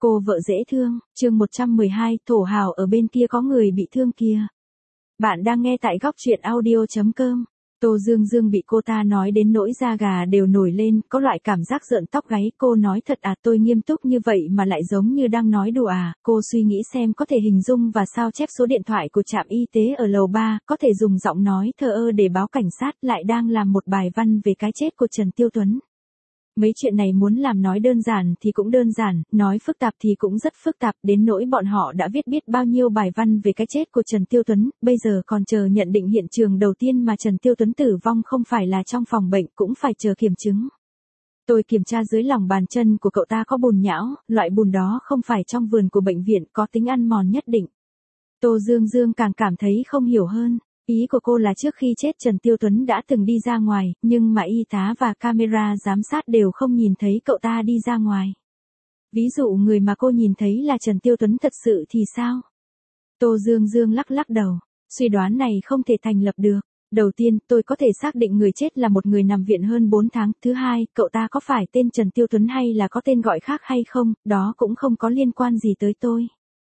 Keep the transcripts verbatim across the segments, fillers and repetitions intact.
Cô vợ dễ thương, chương một trăm mười hai, thổ hào ở bên kia có người bị thương kìa. Bạn đang nghe tại góc truyện audio chấm com. Tô Dương Dương bị cô ta nói đến nỗi da gà đều nổi lên, có loại cảm giác rợn tóc gáy. Cô nói thật à, tôi nghiêm túc như vậy mà lại giống như đang nói đùa à. Cô suy nghĩ xem có thể hình dung và sao chép số điện thoại của trạm y tế ở lầu ba, có thể dùng giọng nói thờ ơ để báo cảnh sát, lại đang làm một bài văn về cái chết của Trần Tiêu Tuấn. Mấy chuyện này muốn làm nói đơn giản thì cũng đơn giản, nói phức tạp thì cũng rất phức tạp, đến nỗi bọn họ đã viết biết bao nhiêu bài văn về cái chết của Trần Tiêu Tuấn, bây giờ còn chờ nhận định hiện trường đầu tiên mà Trần Tiêu Tuấn tử vong không phải là trong phòng bệnh, cũng phải chờ kiểm chứng. Tôi kiểm tra dưới lòng bàn chân của cậu ta có bùn nhão, loại bùn đó không phải trong vườn của bệnh viện, có tính ăn mòn nhất định. Tô Dương Dương càng cảm thấy không hiểu hơn. Ý của cô là trước khi chết Trần Tiêu Tuấn đã từng đi ra ngoài, nhưng mà y tá và camera giám sát đều không nhìn thấy cậu ta đi ra ngoài. Ví dụ người mà cô nhìn thấy là Trần Tiêu Tuấn thật sự thì sao? Tô Dương Dương lắc lắc đầu, suy đoán này không thể thành lập được. Đầu tiên, tôi có thể xác định người chết là một người nằm viện hơn bốn tháng. Thứ hai, cậu ta có phải tên Trần Tiêu Tuấn hay là có tên gọi khác hay không, đó cũng không có liên quan gì tới tôi.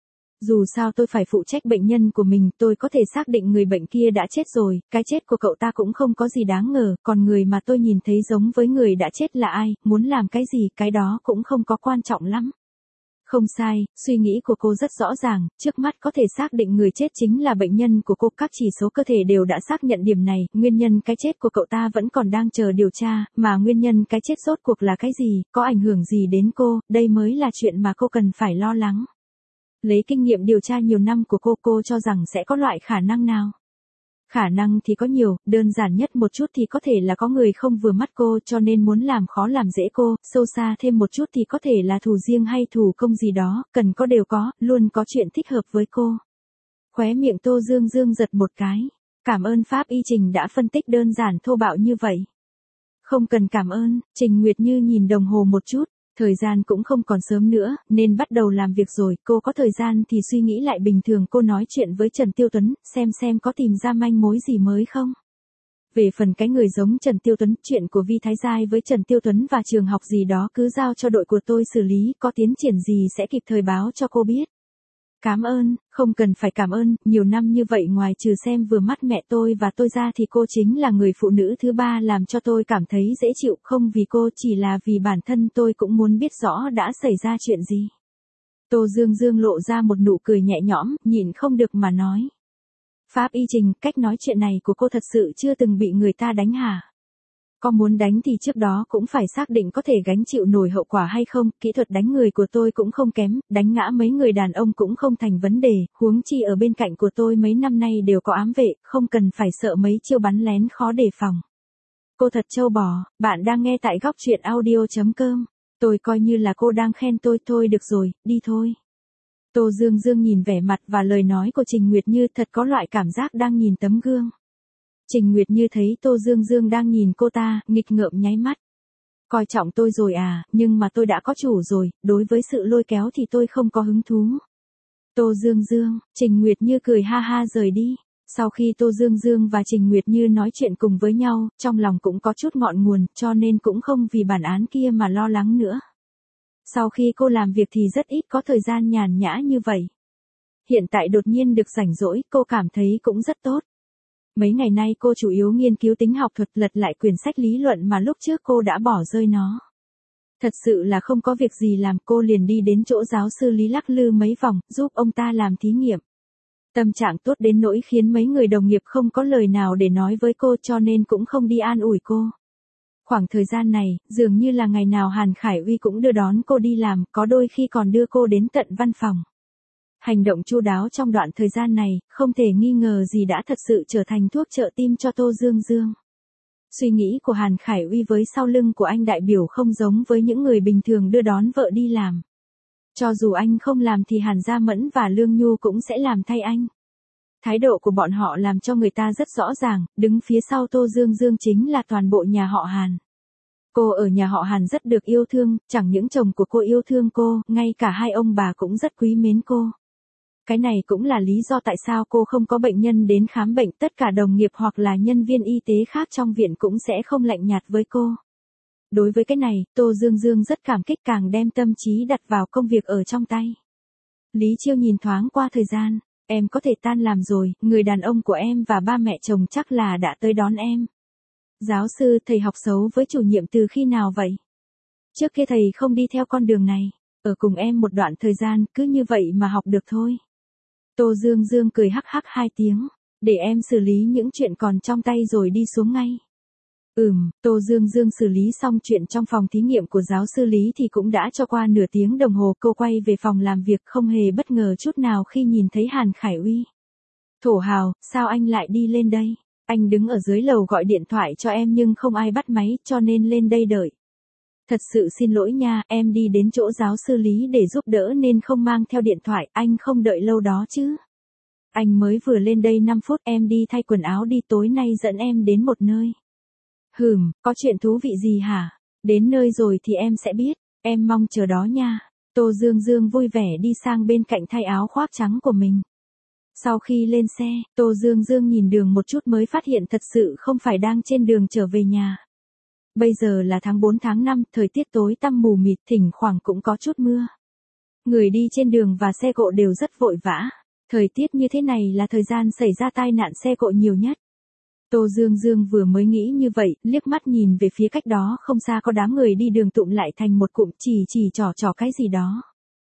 Dù sao tôi phải phụ trách bệnh nhân của mình, tôi có thể xác định người bệnh kia đã chết rồi, cái chết của cậu ta cũng không có gì đáng ngờ, còn người mà tôi nhìn thấy giống với người đã chết là ai, muốn làm cái gì, cái đó cũng không có quan trọng lắm. Không sai, suy nghĩ của cô rất rõ ràng, trước mắt có thể xác định người chết chính là bệnh nhân của cô, các chỉ số cơ thể đều đã xác nhận điểm này, nguyên nhân cái chết của cậu ta vẫn còn đang chờ điều tra, mà nguyên nhân cái chết rốt cuộc là cái gì, có ảnh hưởng gì đến cô, đây mới là chuyện mà cô cần phải lo lắng. Lấy kinh nghiệm điều tra nhiều năm của cô, cô cho rằng sẽ có loại khả năng nào? Khả năng thì có nhiều, đơn giản nhất một chút thì có thể là có người không vừa mắt cô cho nên muốn làm khó làm dễ cô, sâu xa thêm một chút thì có thể là thù riêng hay thù công gì đó, cần có đều có, luôn có chuyện thích hợp với cô. Khóe miệng Tô Dương Dương giật một cái, cảm ơn Pháp Y Trình đã phân tích đơn giản thô bạo như vậy. Không cần cảm ơn, Trình Nguyệt Như nhìn đồng hồ một chút. Thời gian cũng không còn sớm nữa, nên bắt đầu làm việc rồi, cô có thời gian thì suy nghĩ lại bình thường cô nói chuyện với Trần Tiêu Tuấn, xem xem có tìm ra manh mối gì mới không. Về phần cái người giống Trần Tiêu Tuấn, chuyện của Vi Thái Giai với Trần Tiêu Tuấn và trường học gì đó cứ giao cho đội của tôi xử lý, có tiến triển gì sẽ kịp thời báo cho cô biết. Cảm ơn, không cần phải cảm ơn, nhiều năm như vậy ngoài trừ xem vừa mắt mẹ tôi và tôi ra thì cô chính là người phụ nữ thứ ba làm cho tôi cảm thấy dễ chịu, không vì cô chỉ là vì bản thân tôi cũng muốn biết rõ đã xảy ra chuyện gì. Tô Dương Dương lộ ra một nụ cười nhẹ nhõm, nhịn không được mà nói. Pháp Y Trình, cách nói chuyện này của cô thật sự chưa từng bị người ta đánh hả? Có muốn đánh thì trước đó cũng phải xác định có thể gánh chịu nổi hậu quả hay không, kỹ thuật đánh người của tôi cũng không kém, đánh ngã mấy người đàn ông cũng không thành vấn đề, huống chi ở bên cạnh của tôi mấy năm nay đều có ám vệ, không cần phải sợ mấy chiêu bắn lén khó đề phòng. Cô thật trâu bò, bạn đang nghe tại góc truyện audio chấm com, tôi coi như là cô đang khen tôi, thôi được rồi, đi thôi. Tô Dương Dương nhìn vẻ mặt và lời nói của Trình Nguyệt Như thật có loại cảm giác đang nhìn tấm gương. Trình Nguyệt Như thấy Tô Dương Dương đang nhìn cô ta, nghịch ngợm nháy mắt. Coi trọng tôi rồi à, nhưng mà tôi đã có chủ rồi, đối với sự lôi kéo thì tôi không có hứng thú. Tô Dương Dương, Trình Nguyệt Như cười ha ha rời đi. Sau khi Tô Dương Dương và Trình Nguyệt Như nói chuyện cùng với nhau, trong lòng cũng có chút ngọn nguồn, cho nên cũng không vì bản án kia mà lo lắng nữa. Sau khi cô làm việc thì rất ít có thời gian nhàn nhã như vậy. Hiện tại đột nhiên được rảnh rỗi, cô cảm thấy cũng rất tốt. Mấy ngày nay cô chủ yếu nghiên cứu tính học thuật, lật lại quyển sách lý luận mà lúc trước cô đã bỏ rơi nó. Thật sự là không có việc gì làm, cô liền đi đến chỗ giáo sư Lý lắc lư mấy vòng, giúp ông ta làm thí nghiệm. Tâm trạng tốt đến nỗi khiến mấy người đồng nghiệp không có lời nào để nói với cô cho nên cũng không đi an ủi cô. Khoảng thời gian này, dường như là ngày nào Hàn Khải Uy cũng đưa đón cô đi làm, có đôi khi còn đưa cô đến tận văn phòng. Hành động chu đáo trong đoạn thời gian này, không thể nghi ngờ gì đã thật sự trở thành thuốc trợ tim cho Tô Dương Dương. Suy nghĩ của Hàn Khải Uy với sau lưng của anh đại biểu không giống với những người bình thường đưa đón vợ đi làm. Cho dù anh không làm thì Hàn Gia Mẫn và Lương Nhu cũng sẽ làm thay anh. Thái độ của bọn họ làm cho người ta rất rõ ràng, đứng phía sau Tô Dương Dương chính là toàn bộ nhà họ Hàn. Cô ở nhà họ Hàn rất được yêu thương, chẳng những chồng của cô yêu thương cô, ngay cả hai ông bà cũng rất quý mến cô. Cái này cũng là lý do tại sao cô không có bệnh nhân đến khám bệnh, tất cả đồng nghiệp hoặc là nhân viên y tế khác trong viện cũng sẽ không lạnh nhạt với cô. Đối với cái này, Tô Dương Dương rất cảm kích, càng đem tâm trí đặt vào công việc ở trong tay. Lý Chiêu nhìn thoáng qua thời gian, em có thể tan làm rồi, người đàn ông của em và ba mẹ chồng chắc là đã tới đón em. Giáo sư, thầy học xấu với chủ nhiệm từ khi nào vậy? Trước kia thầy không đi theo con đường này, ở cùng em một đoạn thời gian, cứ như vậy mà học được thôi. Tô Dương Dương cười hắc hắc hai tiếng, để em xử lý những chuyện còn trong tay rồi đi xuống ngay. Ừm, Tô Dương Dương xử lý xong chuyện trong phòng thí nghiệm của giáo sư Lý thì cũng đã cho qua nửa tiếng đồng hồ, cô quay về phòng làm việc không hề bất ngờ chút nào khi nhìn thấy Hàn Khải Uy. Thổ Hào, sao anh lại đi lên đây? Anh đứng ở dưới lầu gọi điện thoại cho em nhưng không ai bắt máy cho nên lên đây đợi. Thật sự xin lỗi nha, em đi đến chỗ giáo sư Lý để giúp đỡ nên không mang theo điện thoại, anh không đợi lâu đó chứ. Anh mới vừa lên đây năm phút, em đi thay quần áo đi, tối nay dẫn em đến một nơi. Hừm, có chuyện thú vị gì hả? Đến nơi rồi thì em sẽ biết, em mong chờ đó nha. Tô Dương Dương vui vẻ đi sang bên cạnh thay áo khoác trắng của mình. Sau khi lên xe, Tô Dương Dương nhìn đường một chút mới phát hiện thật sự không phải đang trên đường trở về nhà. Bây giờ là tháng bốn tháng năm, thời tiết tối tăm mù mịt, thỉnh thoảng cũng có chút mưa. Người đi trên đường và xe cộ đều rất vội vã. Thời tiết như thế này là thời gian xảy ra tai nạn xe cộ nhiều nhất. Tô Dương Dương vừa mới nghĩ như vậy, liếc mắt nhìn về phía cách đó không xa có đám người đi đường tụm lại thành một cụm, chỉ chỉ trò trò cái gì đó.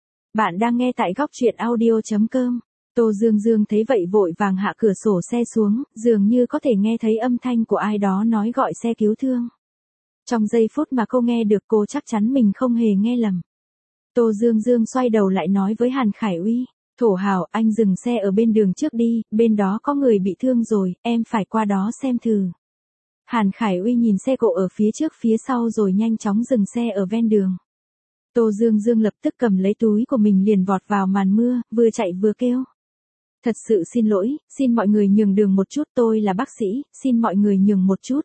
Bạn đang nghe tại góc truyện audio chấm com. Tô Dương Dương thấy vậy vội vàng hạ cửa sổ xe xuống, dường như có thể nghe thấy âm thanh của ai đó nói gọi xe cứu thương. Trong giây phút mà cô nghe được, cô chắc chắn mình không hề nghe lầm. Tô Dương Dương xoay đầu lại nói với Hàn Khải Uy, Thổ Hào, anh dừng xe ở bên đường trước đi, bên đó có người bị thương rồi, em phải qua đó xem thử. Hàn Khải Uy nhìn xe cộ ở phía trước phía sau rồi nhanh chóng dừng xe ở ven đường. Tô Dương Dương lập tức cầm lấy túi của mình liền vọt vào màn mưa, vừa chạy vừa kêu. Thật sự xin lỗi, xin mọi người nhường đường một chút, tôi là bác sĩ, xin mọi người nhường một chút.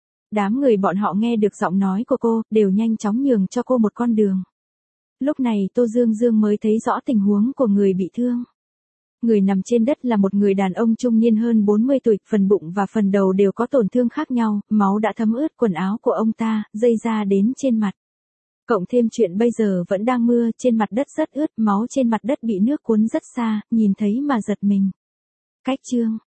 Đám người bọn họ nghe được giọng nói của cô, đều nhanh chóng nhường cho cô một con đường. Lúc này Tô Dương Dương mới thấy rõ tình huống của người bị thương. Người nằm trên đất là một người đàn ông trung niên hơn bốn mươi tuổi, phần bụng và phần đầu đều có tổn thương khác nhau, máu đã thấm ướt quần áo của ông ta, dây ra đến trên mặt. Cộng thêm chuyện bây giờ vẫn đang mưa, trên mặt đất rất ướt, máu trên mặt đất bị nước cuốn rất xa, nhìn thấy mà giật mình. Cách chương